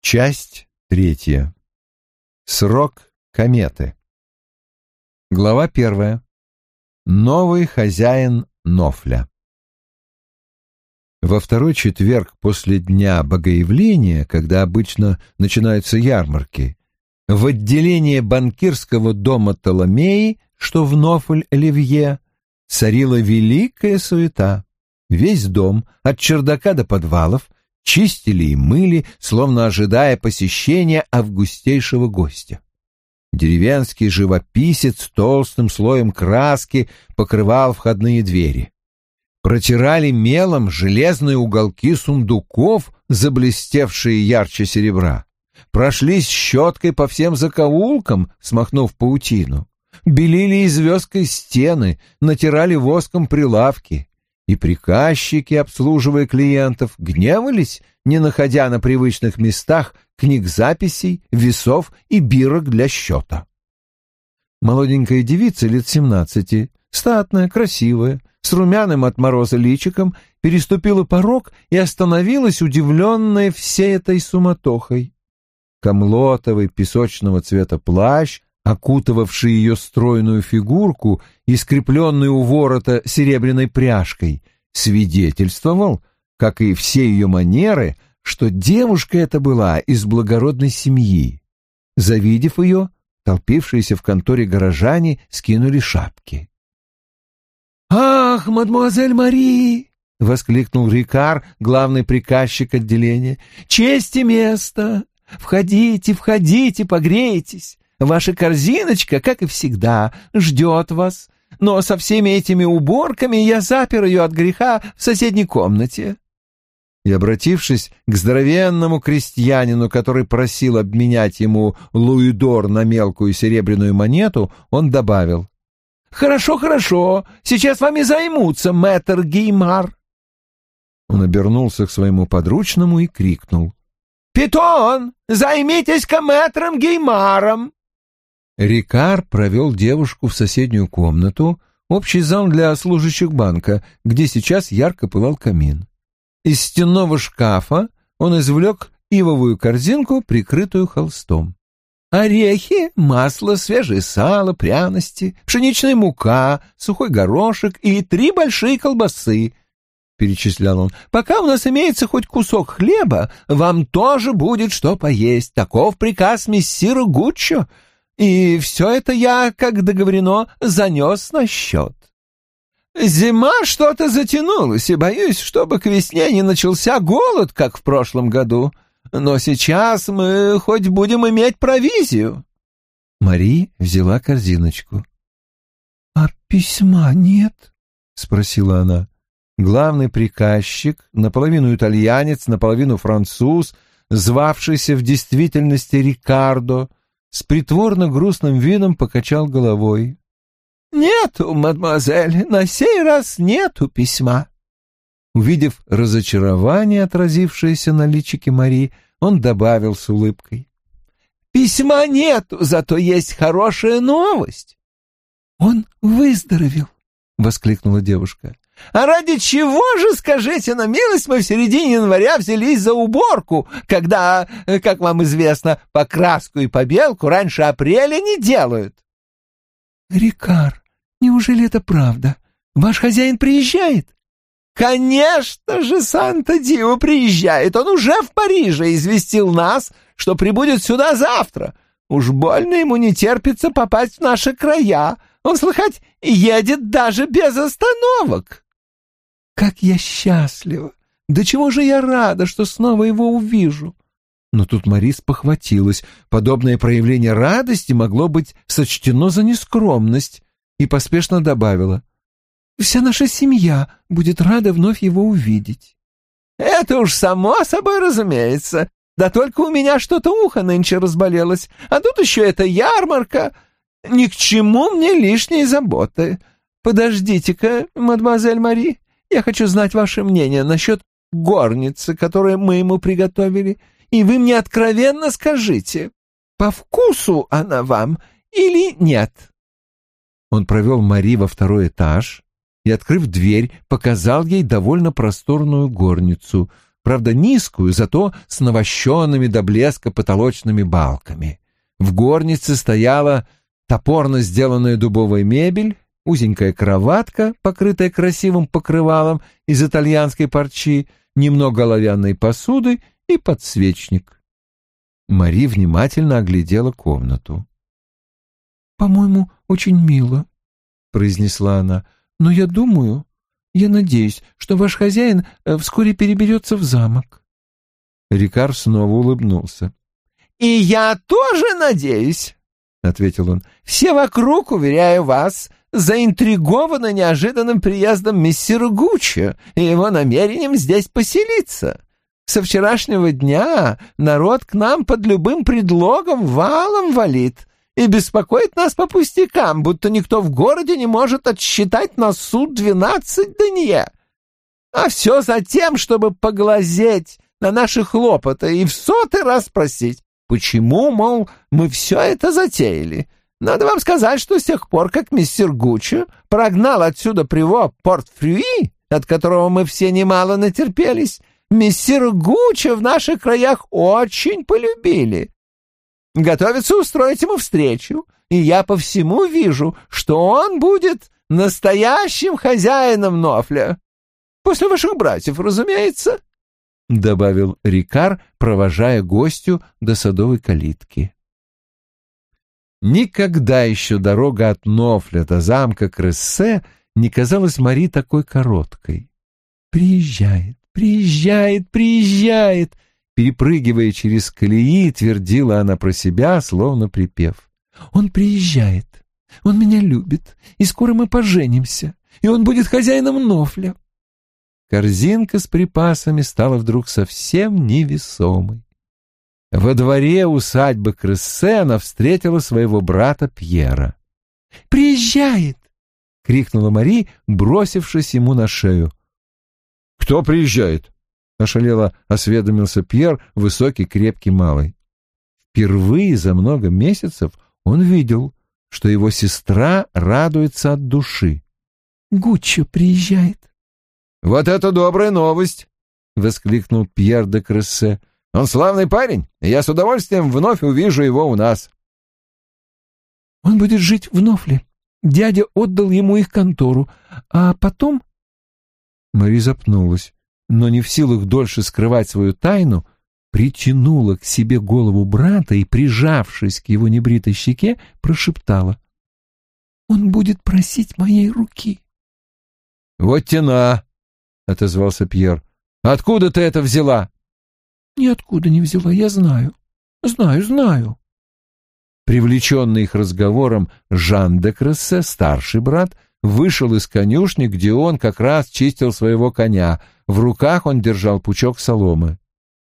Часть третья. Срок кометы. Глава первая. Новый хозяин Нофля. Во второй четверг после дня Богоявления, когда обычно начинаются ярмарки, в отделении банкирского дома Толомеи, что в Нофль-Оливье, царила великая суета. Весь дом, от чердака до подвалов, чистили и мыли, словно ожидая посещения августейшего гостя. Деревенский живописец толстым слоем краски покрывал входные двери. Протирали мелом железные уголки сундуков, заблестевшие ярче серебра. Прошлись щеткой по всем закоулкам, смахнув паутину. Белили известкой стены, натирали воском прилавки. И приказчики, обслуживая клиентов, гневались, не находя на привычных местах книг записей, весов и бирок для счета. Молоденькая девица лет 17, статная, красивая, с румяным от мороза личиком, переступила порог и остановилась, удивленная всей этой суматохой. Комлотовый песочного цвета плащ, окутывавший ее стройную фигурку и скрепленный у ворота серебряной пряжкой, свидетельствовал, как и все ее манеры, что девушка эта была из благородной семьи. Завидев ее, толпившиеся в конторе горожане скинули шапки. «Ах, мадемуазель Мари!» — воскликнул Рикар, главный приказчик отделения. «Честь и место! Входите, входите, погрейтесь! Ваша корзиночка, как и всегда, ждет вас, но со всеми этими уборками я запер ее от греха в соседней комнате». И, обратившись к здоровенному крестьянину, который просил обменять ему луидор на мелкую серебряную монету, он добавил: «Хорошо, хорошо, сейчас вами займутся, мэтр Геймар». Он обернулся к своему подручному и крикнул: «Питон, займитесь-ка мэтром Геймаром!» Рикар провел девушку в соседнюю комнату, общий зал для служащих банка, где сейчас ярко пылал камин. Из стенного шкафа он извлек ивовую корзинку, прикрытую холстом. Орехи, масло, свежее сало, пряности, пшеничная мука, сухой горошек и 3 большие колбасы, — перечислял он. «Пока у нас имеется хоть кусок хлеба, вам тоже будет что поесть. Таков приказ мессира Гуччо. И все это я, как договорено, занес на счет. Зима что-то затянулась, и боюсь, чтобы к весне не начался голод, как в прошлом году. Но сейчас мы хоть будем иметь провизию». Мари взяла корзиночку. «А письма нет?» — спросила она. Главный приказчик, наполовину итальянец, наполовину француз, звавшийся в действительности Рикардо, с притворно грустным видом покачал головой. «Нету, мадемуазель, на сей раз нету письма». Увидев разочарование, отразившееся на личике Мари, он добавил с улыбкой: «Письма нету, зато есть хорошая новость». «Он выздоровел», — воскликнула девушка. «А ради чего же, скажите на милость, мы в середине января взялись за уборку, когда, как вам известно, покраску и побелку раньше апреля не делают?» «Рикар, неужели это правда? Ваш хозяин приезжает?» «Конечно же, Санта-Дио приезжает. Он уже в Париже известил нас, что прибудет сюда завтра. Уж больно ему не терпится попасть в наши края. Он, слыхать, едет даже без остановок». «Как я счастлива! Да чего же я рада, что снова его увижу!» Но тут Мари спохватилась. Подобное проявление радости могло быть сочтено за нескромность, и поспешно добавила: «Вся наша семья будет рада вновь его увидеть». «Это уж само собой разумеется. Да только у меня что-то ухо нынче разболелось, а тут еще эта ярмарка. Ни к чему мне лишние заботы. Подождите-ка, мадемуазель Мари, я хочу знать ваше мнение насчет горницы, которую мы ему приготовили, и вы мне откровенно скажите, по вкусу она вам или нет?» Он провел Мари во второй этаж и, открыв дверь, показал ей довольно просторную горницу. правда низкую, зато с навощенными до блеска потолочными балками. В горнице стояла топорно сделанная дубовая мебель, узенькая кроватка, покрытая красивым покрывалом из итальянской парчи, немного оловянной посуды и подсвечник. Мари внимательно оглядела комнату. «По-моему, очень мило», — произнесла она, — «но я надеюсь, что ваш хозяин вскоре переберется в замок». Рикар снова улыбнулся. «И я тоже надеюсь», — ответил он. «Все вокруг, уверяю вас, заинтригованы неожиданным приездом мессира Гуччо и его намерением здесь поселиться. Со вчерашнего дня народ к нам под любым предлогом валом валит и беспокоит нас по пустякам, будто никто в городе не может отсчитать на суд 12 дынье. А все за тем, чтобы поглазеть на наши хлопоты и в 100-й раз спросить, почему, мол, мы все это затеяли. Надо вам сказать, что с тех пор, как мистер Гуччо прогнал отсюда приво Порт-Фрюи, от которого мы все немало натерпелись, мистера Гуччо в наших краях очень полюбили. Готовится устроить ему встречу, и я по всему вижу, что он будет настоящим хозяином Нофля. После ваших братьев, разумеется», — добавил Рикар, провожая гостю до садовой калитки. Никогда еще дорога от Нофля до замка Крессе не казалась Мари такой короткой. «Приезжает, приезжает, приезжает!» Перепрыгивая через колеи, твердила она про себя, словно припев. «Он приезжает, он меня любит, и скоро мы поженимся, и он будет хозяином Нофля». Корзинка с припасами стала вдруг совсем невесомой. Во дворе усадьбы Крессе она встретила своего брата Пьера. «Приезжает!» — крикнула Мари, бросившись ему на шею. «Кто приезжает?» — ошалело осведомился Пьер, высокий, крепкий, малый. Впервые за много месяцев он видел, что его сестра радуется от души. «Гуччо приезжает». «Вот это добрая новость!» — воскликнул Пьер де Крессе. «Он славный парень, и я с удовольствием вновь увижу его у нас». «Он будет жить в Нофле. Дядя отдал ему их контору, а потом...» Мари запнулась, но не в силах дольше скрывать свою тайну, притянула к себе голову брата и, прижавшись к его небритой щеке, прошептала: «Он будет просить моей руки». «Вот тена!» — отозвался Пьер. «Откуда ты это взяла?» «Ниоткуда не взяла, я знаю. Знаю». Привлеченный их разговором, Жан де Крессе, старший брат, вышел из конюшни, где он как раз чистил своего коня. В руках он держал пучок соломы.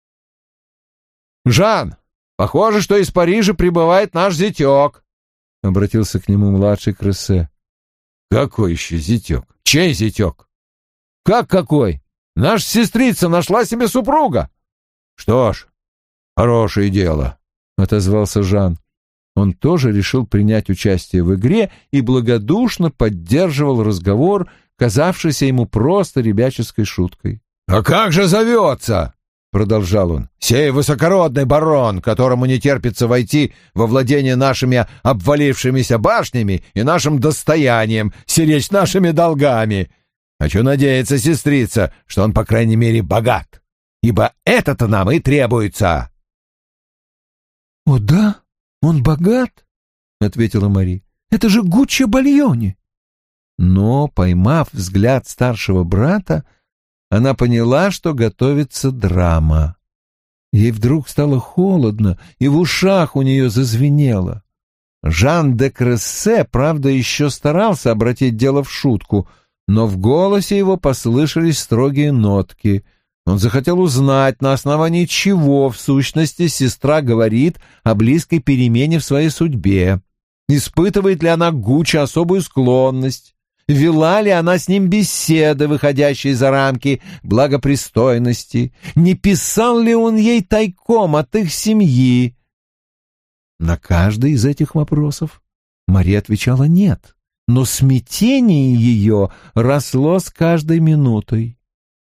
«Жан, похоже, что из Парижа прибывает наш зятек», — обратился к нему младший Крессе. «Какой еще зятек? Чей зятек?» «Как какой? Наша сестрица нашла себе супруга». «Что ж, хорошее дело», — отозвался Жан. Он тоже решил принять участие в игре и благодушно поддерживал разговор, казавшийся ему просто ребяческой шуткой. «А как же зовется?» — продолжал он. «Сей высокородный барон, которому не терпится войти во владение нашими обвалившимися башнями и нашим достоянием, сиречь нашими долгами. Хочу надеяться, сестрица, что он, по крайней мере, богат, ибо это-то нам и требуется». «О да, он богат», — ответила Мари. «Это же Гуччо Бальони». Но, поймав взгляд старшего брата, она поняла, что готовится драма. Ей вдруг стало холодно, и в ушах у нее зазвенело. Жан де Крессе, правда, еще старался обратить дело в шутку, но в голосе его послышались строгие нотки. Он захотел узнать, на основании чего, в сущности, сестра говорит о близкой перемене в своей судьбе. Испытывает ли она к Гуччо особую склонность? Вела ли она с ним беседы, выходящие за рамки благопристойности? Не писал ли он ей тайком от их семьи? На каждый из этих вопросов Мария отвечала «нет», но смятение ее росло с каждой минутой.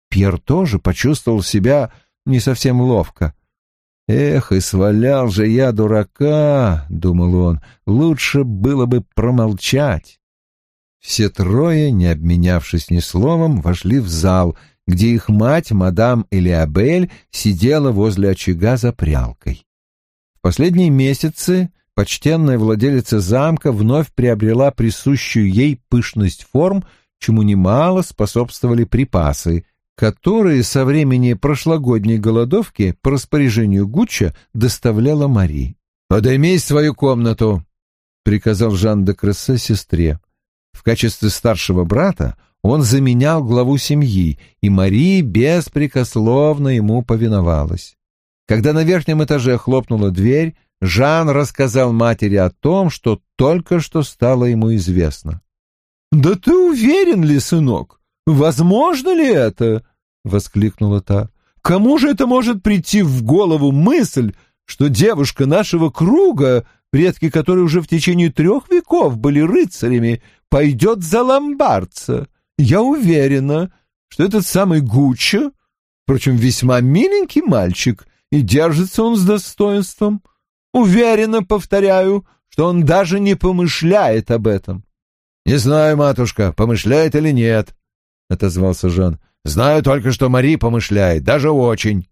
Пьер тоже почувствовал себя не совсем ловко. «Эх, и свалял же я дурака», — думал он, — «лучше было бы промолчать». Все трое, не обменявшись ни словом, вошли в зал, где их мать, мадам Элиабель, сидела возле очага за прялкой. В последние месяцы почтенная владелица замка вновь приобрела присущую ей пышность форм, чему немало способствовали припасы, которые со времени прошлогодней голодовки по распоряжению Гуччо доставляла Мари. «Подоймись в свою комнату», — приказал Жан де Крессе сестре. В качестве старшего брата он заменял главу семьи, и Мари беспрекословно ему повиновалась. Когда на верхнем этаже хлопнула дверь, Жан рассказал матери о том, что только что стало ему известно. «Да ты уверен ли, сынок? Возможно ли это?» — воскликнула та. «Кому же это может прийти в голову мысль, что девушка нашего круга, предки которой уже в течение 3 веков были рыцарями, пойдет за ломбардца? Я уверена, что этот самый Гуччо, впрочем, весьма миленький мальчик, и держится он с достоинством. Уверенно повторяю, что он даже не помышляет об этом». «Не знаю, матушка, помышляет или нет», — отозвался Жан. «Знаю только, что Мари помышляет, даже очень».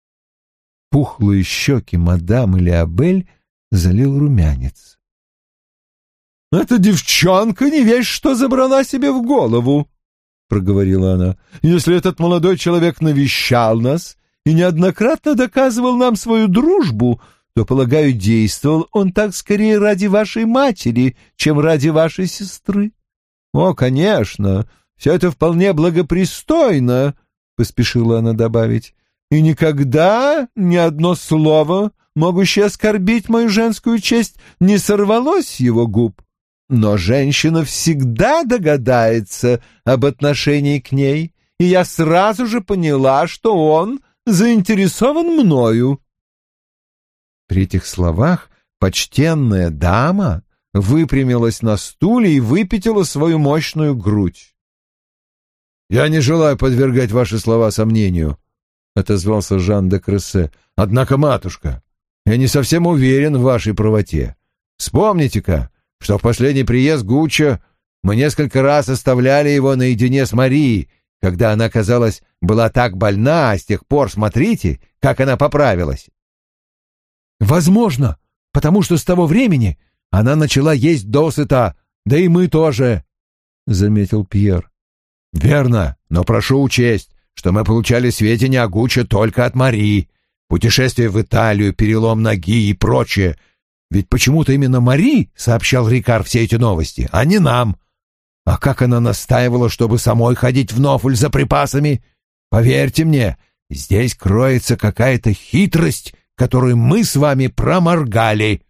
Пухлые щеки мадам Элиабель залил румянец. «Эта девчонка не весть что забрала себе в голову», — проговорила она. «Если этот молодой человек навещал нас и неоднократно доказывал нам свою дружбу, то, полагаю, действовал он так скорее ради вашей матери, чем ради вашей сестры. О, конечно, все это вполне благопристойно», — поспешила она добавить, «и никогда ни одно слово, могущее оскорбить мою женскую честь, не сорвалось с его губ. Но женщина всегда догадается об отношении к ней, и я сразу же поняла, что он заинтересован мною». При этих словах почтенная дама выпрямилась на стуле и выпятила свою мощную грудь. «Я не желаю подвергать ваши слова сомнению», — отозвался Жан де Крессе. «Однако, матушка, я не совсем уверен в вашей правоте. Вспомните-ка, что в последний приезд Гуччо мы несколько раз оставляли его наедине с Марией, когда она, казалось, была так больна, а с тех пор смотрите, как она поправилась». «Возможно, потому что с того времени она начала есть досыта, да и мы тоже», — заметил Пьер. «Верно, но прошу учесть, что мы получали сведения о Гуччо только от Мари. Путешествие в Италию, перелом ноги и прочее. Ведь почему-то именно Мари сообщал Рикар все эти новости, а не нам. А как она настаивала, чтобы самой ходить в Нофль за припасами? Поверьте мне, здесь кроется какая-то хитрость, которую мы с вами проморгали».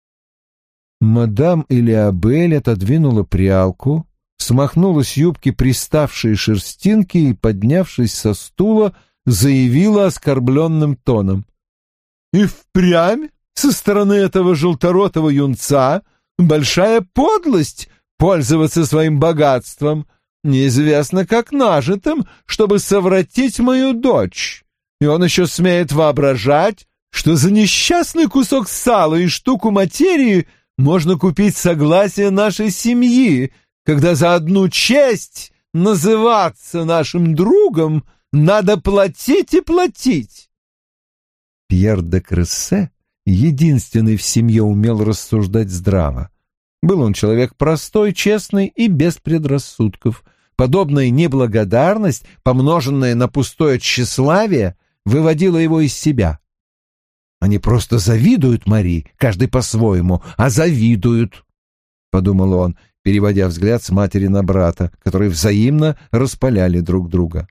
Мадам Элиабель отодвинула прялку, смахнула с юбки приставшие шерстинки и, поднявшись со стула, заявила оскорбленным тоном: «И впрямь со стороны этого желторотого юнца большая подлость пользоваться своим богатством, неизвестно как нажитым, чтобы совратить мою дочь. И он еще смеет воображать, что за несчастный кусок сала и штуку материи можно купить согласие нашей семьи, когда за одну честь называться нашим другом надо платить и платить». Пьер де Крессе, единственный в семье, умел рассуждать здраво. Был он человек простой, честный и без предрассудков. Подобная неблагодарность, помноженная на пустое тщеславие, выводила его из себя. «Они просто завидуют Мари, каждый по-своему, а завидуют», — подумал он, переводя взгляд с матери на брата, которые взаимно распаляли друг друга.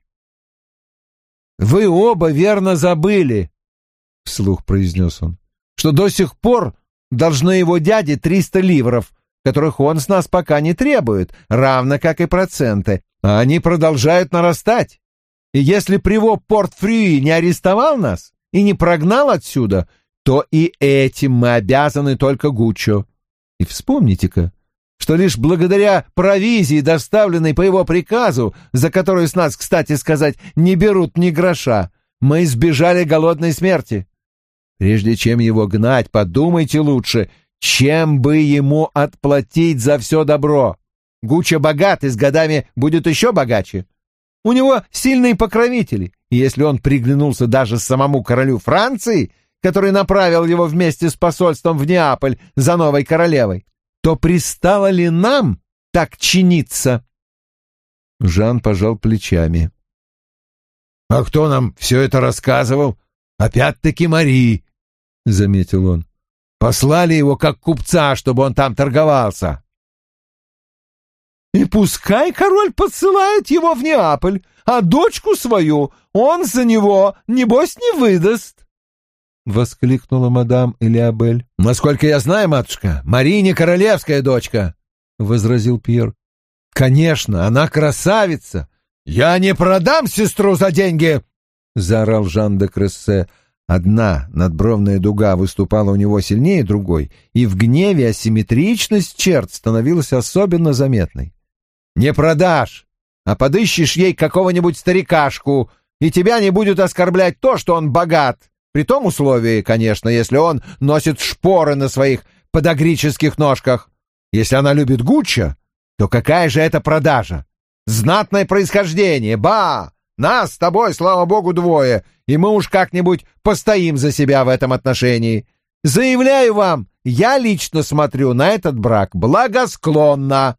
«Вы оба верно забыли», — вслух произнес он, «что до сих пор должны его дяде 300 ливров, которых он с нас пока не требует, равно как и проценты, а они продолжают нарастать. И если Приво Порт-Фрюи не арестовал нас и не прогнал отсюда, то и этим мы обязаны только Гуччо. И вспомните-ка, что лишь благодаря провизии, доставленной по его приказу, за которую с нас, кстати сказать, не берут ни гроша, мы избежали голодной смерти. Прежде чем его гнать, подумайте лучше, чем бы ему отплатить за все добро. Гуччо богат и с годами будет еще богаче. У него сильные покровители, и если он приглянулся даже самому королю Франции, который направил его вместе с посольством в Неаполь за новой королевой, то пристало ли нам так чиниться? Жан пожал плечами. — А кто нам все это рассказывал? Опять-таки Мари, — заметил он. — Послали его как купца, чтобы он там торговался. — И пускай король посылает его в Неаполь, а дочку свою он за него, небось, не выдаст. — воскликнула мадам Элиабель. — Насколько я знаю, матушка, Мари не королевская дочка, — возразил Пьер. — Конечно, она красавица. — Я не продам сестру за деньги, — заорал Жан де Крессе. Одна надбровная дуга выступала у него сильнее другой, и в гневе асимметричность черт становилась особенно заметной. — Не продашь, а подыщешь ей какого-нибудь старикашку, и тебя не будет оскорблять то, что он богат. При том условии, конечно, если он носит шпоры на своих подагрических ножках. Если она любит Гуччо, то какая же это продажа? Знатное происхождение, ба! Нас с тобой, слава богу, двое, и мы уж как-нибудь постоим за себя в этом отношении. Заявляю вам, я лично смотрю на этот брак благосклонно.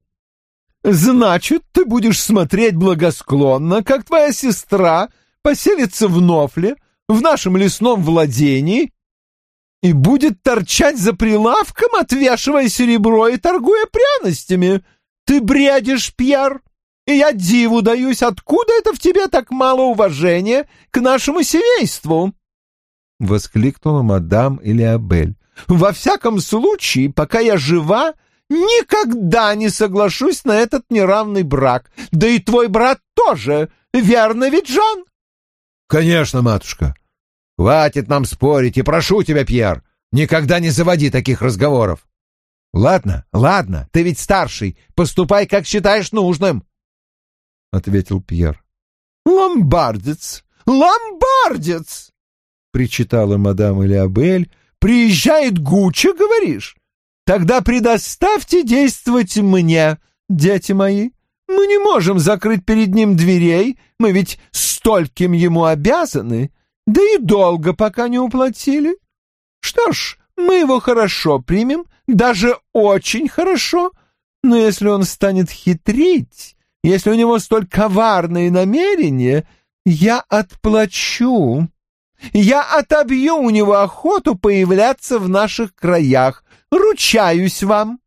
Значит, ты будешь смотреть благосклонно, как твоя сестра поселится в Нофле, в нашем лесном владении, и будет торчать за прилавком, отвешивая серебро и торгуя пряностями. Ты бредишь, Пьер, и я диву даюсь, откуда это в тебе так мало уважения к нашему семейству? — воскликнула мадам Элиабель. — Во всяком случае, пока я жива, никогда не соглашусь на этот неравный брак. Да и твой брат тоже, верно ведь, Жан? — Конечно, матушка. Хватит нам спорить, и прошу тебя, Пьер, никогда не заводи таких разговоров. — Ладно, ладно, ты ведь старший, поступай, как считаешь нужным, — ответил Пьер. — Ломбардец, ломбардец! — причитала мадам Элиабель. — Приезжает Гуччо, говоришь? Тогда предоставьте действовать мне, дети мои. Мы не можем закрыть перед ним дверей, мы ведь стольким ему обязаны, да и долго пока не уплатили. Что ж, мы его хорошо примем, даже очень хорошо, но если он станет хитрить, если у него столь коварные намерения, я отплачу. Я отобью у него охоту появляться в наших краях, ручаюсь вам.